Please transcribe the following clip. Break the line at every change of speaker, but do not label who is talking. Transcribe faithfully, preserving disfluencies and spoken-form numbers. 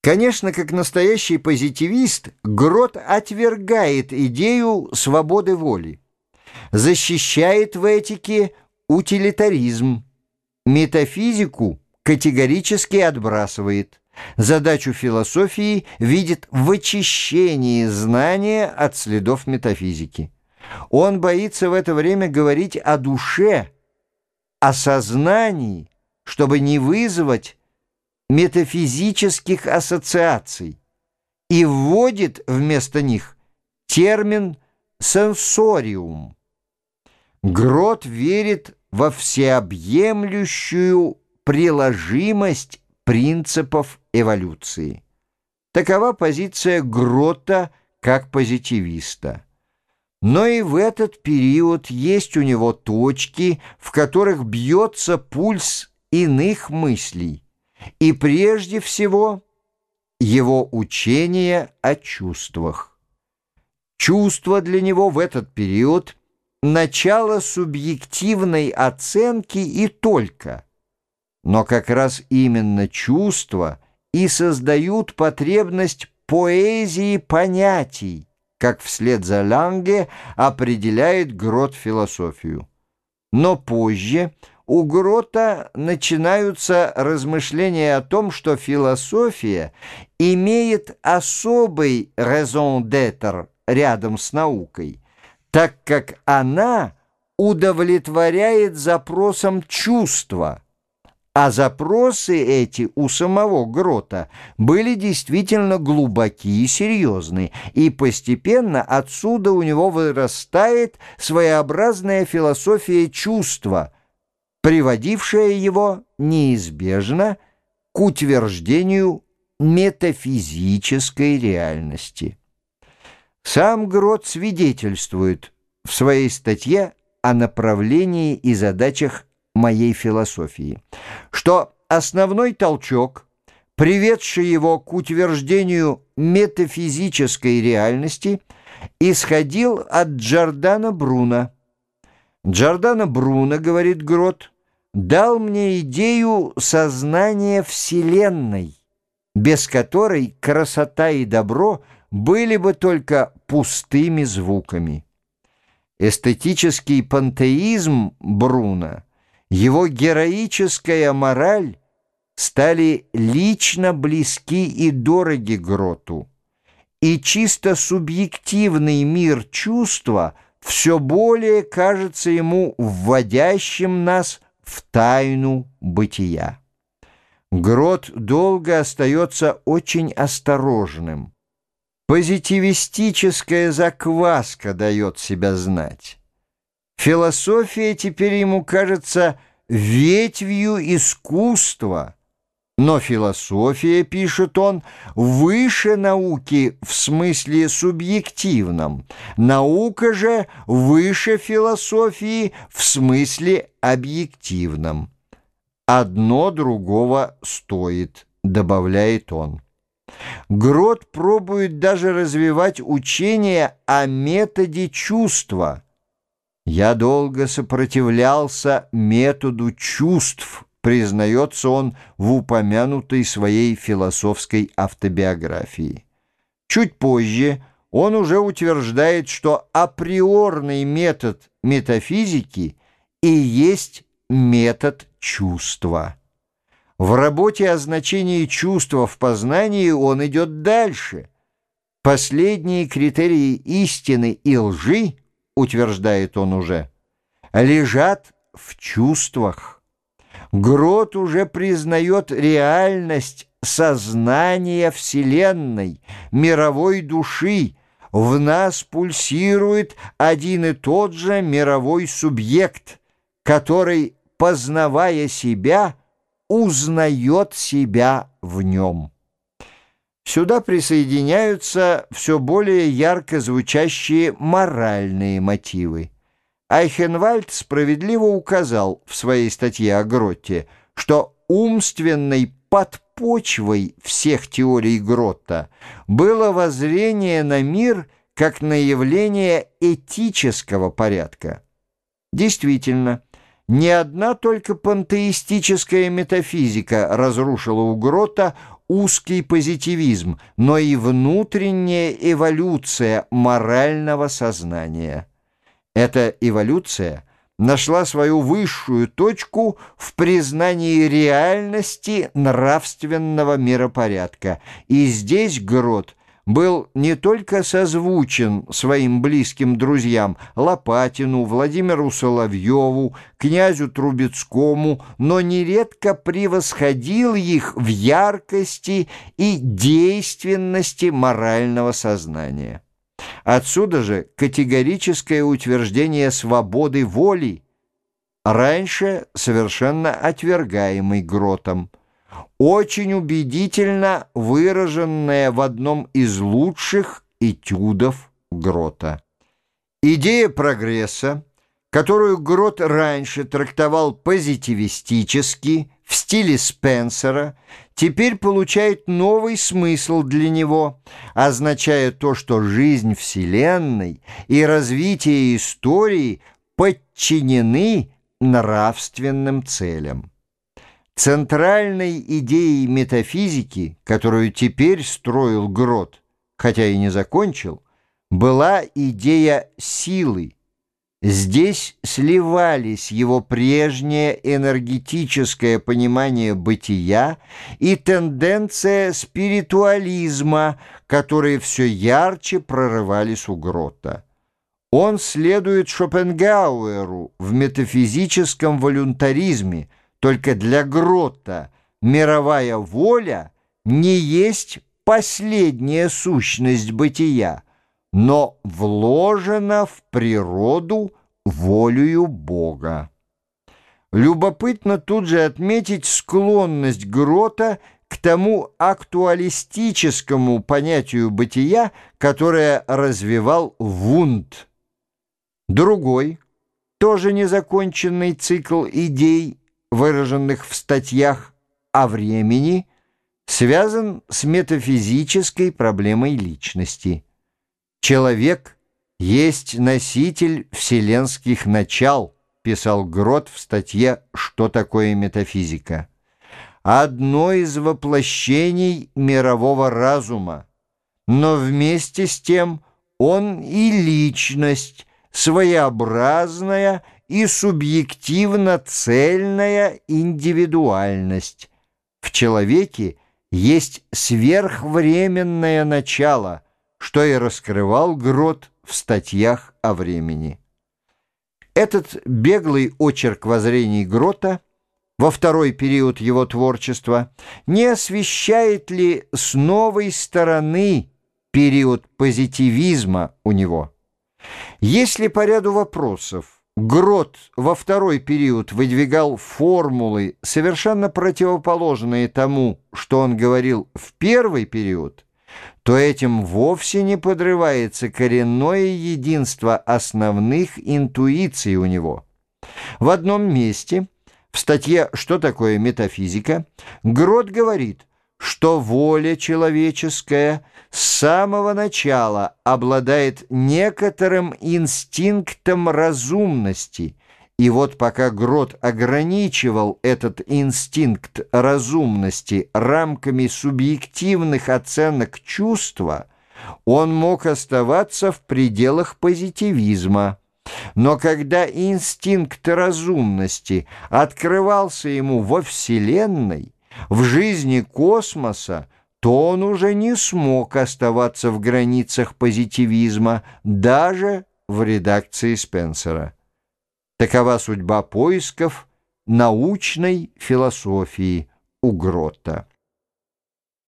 Конечно, как настоящий позитивист, Грот отвергает идею свободы воли, защищает в этике утилитаризм, метафизику категорически отбрасывает, задачу философии видит в очищении знания от следов метафизики. Он боится в это время говорить о душе, о сознании, чтобы не вызвать метафизических ассоциаций, и вводит вместо них термин «сенсориум». Грот верит во всеобъемлющую приложимость принципов эволюции. Такова позиция Грота как позитивиста. Но и в этот период есть у него точки, в которых бьется пульс иных мыслей, и прежде всего его учение о чувствах. Чувство для него в этот период – начало субъективной оценки и только. Но как раз именно чувства и создают потребность поэзии понятий, как вслед за Ланге определяет Грот философию. Но позже у Грота начинаются размышления о том, что философия имеет особый raison d'être рядом с наукой, так как она удовлетворяет запросам чувства, а запросы эти у самого Грота были действительно глубокие и серьезные, и постепенно отсюда у него вырастает своеобразная философия чувства, приводившая его неизбежно к утверждению метафизической реальности. Сам Грот свидетельствует в своей статье о направлении и задачах моей философии, что основной толчок, приведший его к утверждению метафизической реальности, исходил от Джордано Бруно. Джордано Бруно, говорит Грот, дал мне идею сознания Вселенной, без которой красота и добро были бы только пустыми звуками. Эстетический пантеизм Бруно, его героическая мораль стали лично близки и дороги Гроту, и чисто субъективный мир чувства все более кажется ему вводящим нас в тайну бытия. Грот долго остается очень осторожным. Позитивистическая закваска дает себя знать. Философия теперь ему кажется ветвью искусства, но философия, пишет он, выше науки в смысле субъективном, наука же выше философии в смысле объективном. Одно другого стоит, добавляет он. Грот пробует даже развивать учение о методе чувства. «Я долго сопротивлялся методу чувств», признается он в упомянутой своей философской автобиографии. Чуть позже он уже утверждает, что априорный метод метафизики и есть метод чувства. В работе о значении чувства в познании он идет дальше. Последние критерии истины и лжи, утверждает он уже, лежат в чувствах. Грот уже признает реальность сознания Вселенной, мировой души. В нас пульсирует один и тот же мировой субъект, который, познавая себя, узнает себя в нем. Сюда присоединяются все более ярко звучащие моральные мотивы. Айхенвальд справедливо указал в своей статье о Гроте, что умственной подпочвой всех теорий Грота было воззрение на мир как на явление этического порядка. Действительно, не одна только пантеистическая метафизика разрушила у Грота узкий позитивизм, но и внутренняя эволюция морального сознания. Эта эволюция нашла свою высшую точку в признании реальности нравственного миропорядка, и здесь Грот был не только созвучен своим близким друзьям Лопатину, Владимиру Соловьеву, князю Трубецкому, но нередко превосходил их в яркости и действенности морального сознания. Отсюда же категорическое утверждение свободы воли, раньше совершенно отвергаемой Гротом, очень убедительно выраженное в одном из лучших этюдов Грота. Идея прогресса, которую Грот раньше трактовал позитивистически, в стиле Спенсера, теперь получает новый смысл для него, означая то, что жизнь Вселенной и развитие истории подчинены нравственным целям. Центральной идеей метафизики, которую теперь строил Грот, хотя и не закончил, была идея силы. Здесь сливались его прежнее энергетическое понимание бытия и тенденция спиритуализма, которые все ярче прорывались у Грота. Он следует Шопенгауэру в метафизическом волюнтаризме, только для Грота мировая воля не есть последняя сущность бытия, но вложена в природу волею Бога. Любопытно тут же отметить склонность Грота к тому актуалистическому понятию бытия, которое развивал Вундт. Другой, тоже незаконченный цикл идей, выраженных в статьях о времени, связан с метафизической проблемой личности. «Человек есть носитель вселенских начал», писал Грот в статье «Что такое метафизика?», одно из воплощений мирового разума, но вместе с тем он и личность, своеобразная и субъективно-цельная индивидуальность. В человеке есть сверхвременное начало, что и раскрывал Грот в статьях о времени. Этот беглый очерк воззрений Грота во второй период его творчества не освещает ли с новой стороны период позитивизма у него? Если по ряду вопросов Грот во второй период выдвигал формулы, совершенно противоположные тому, что он говорил в первый период, то этим вовсе не подрывается коренное единство основных интуиций у него. В одном месте, в статье «Что такое метафизика?», Грот говорит, что воля человеческая с самого начала обладает некоторым инстинктом разумности, и вот пока Грот ограничивал этот инстинкт разумности рамками субъективных оценок чувства, он мог оставаться в пределах позитивизма. Но когда инстинкт разумности открывался ему во Вселенной, в жизни космоса, то он уже не смог оставаться в границах позитивизма, даже в редакции Спенсера. Такова судьба поисков научной философии у Грота.